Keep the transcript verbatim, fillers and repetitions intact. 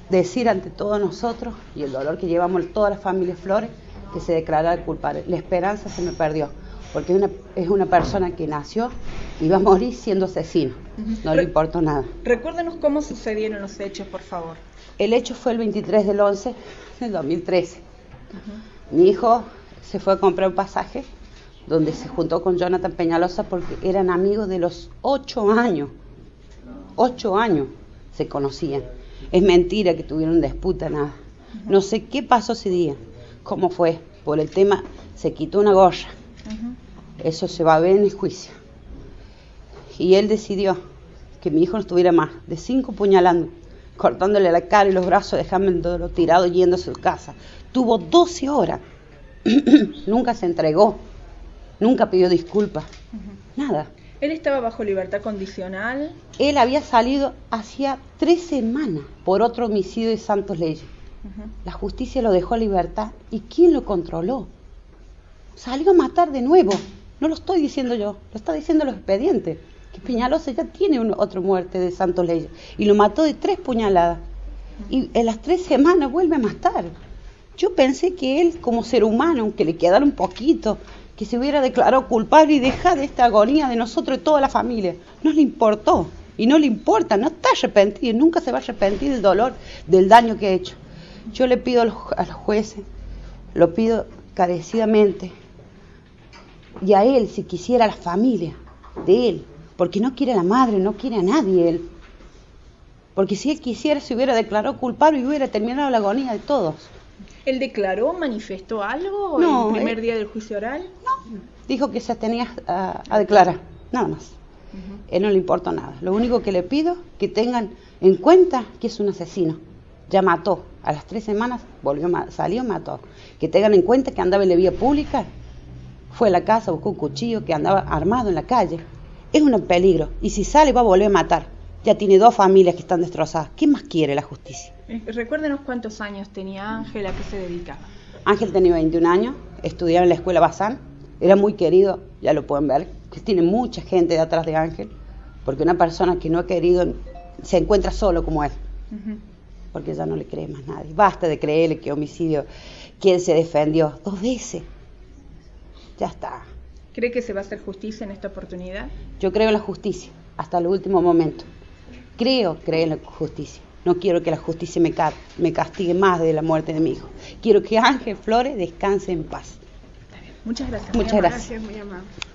decir ante todos nosotros, y el dolor que llevamos toda la familia Flores, que se declarara culpable. La esperanza se me perdió, porque es una, es una persona que nació y va a morir siendo asesino. No le importó nada. Recuérdenos cómo sucedieron los hechos, por favor. El hecho fue el veintitrés del once del dos mil trece. Uh-huh. Mi hijo se fue a comprar un pasaje donde se juntó con Jonathan Peñalosa porque eran amigos de los ocho años. Ocho años se conocían. Es mentira que tuvieron disputa, nada. Uh-huh. No sé qué pasó ese día, cómo fue. Por el tema, se quitó una gorra. Uh-huh. Eso se va a ver en el juicio. Y él decidió que mi hijo no estuviera más, de cinco puñalando, cortándole la cara y los brazos, dejándolo tirado yendo a su casa. Tuvo doce horas. Nunca se entregó. Nunca pidió disculpas. Uh-huh. Nada. ¿Él estaba bajo libertad condicional? Él había salido hacía tres semanas por otro homicidio de Santos Leyes. Uh-huh. La justicia lo dejó a libertad. ¿Y quién lo controló? Salió a matar de nuevo. No lo estoy diciendo yo, lo está diciendo los expedientes. Que Peñalosa ya tiene un, otra muerte de Santos Leyes. Y lo mató de tres puñaladas. Uh-huh. Y en las tres semanas vuelve a matar. Yo pensé que él, como ser humano, aunque le quedara un poquito, que se hubiera declarado culpable y dejar de esta agonía de nosotros y toda la familia. No le importó. Y no le importa, no está arrepentido. Nunca se va a arrepentir del dolor, del daño que ha hecho. Yo le pido a los, a los jueces, lo pido encarecidamente, y a él, si quisiera, a la familia de él, porque no quiere a la madre, no quiere a nadie él. Porque si él quisiera, se hubiera declarado culpable y hubiera terminado la agonía de todos. ¿Él declaró, manifestó algo no, el primer él, día del juicio oral? No, dijo que se tenía a, a declarar, nada más. Uh-huh. Él no le importa nada. Lo único que le pido, que tengan en cuenta que es un asesino. Ya mató, a las tres semanas volvió, salió, mató. Que tengan en cuenta que andaba en la vía pública, fue a la casa, buscó un cuchillo, que andaba armado en la calle. Es un peligro, y si sale va a volver a matar. Ya tiene dos familias que están destrozadas. ¿Qué más quiere la justicia? Recuérdenos cuántos años tenía Ángel, a qué se dedicaba. Ángel tenía veintiún años, estudiaba en la escuela Bazán, era muy querido, ya lo pueden ver, que tiene mucha gente de atrás de Ángel, porque una persona que no ha querido se encuentra solo como él, uh-huh. Porque ya no le cree más nadie. Basta de creerle que homicidio, que él se defendió dos veces. Ya está. ¿Cree que se va a hacer justicia en esta oportunidad? Yo creo en la justicia, hasta el último momento. Creo, creo en la justicia. No quiero que la justicia me, ca- me castigue más de la muerte de mi hijo. Quiero que Ángel Flores descanse en paz. Muchas gracias. Muchas muy gracias. Gracias, muy amable.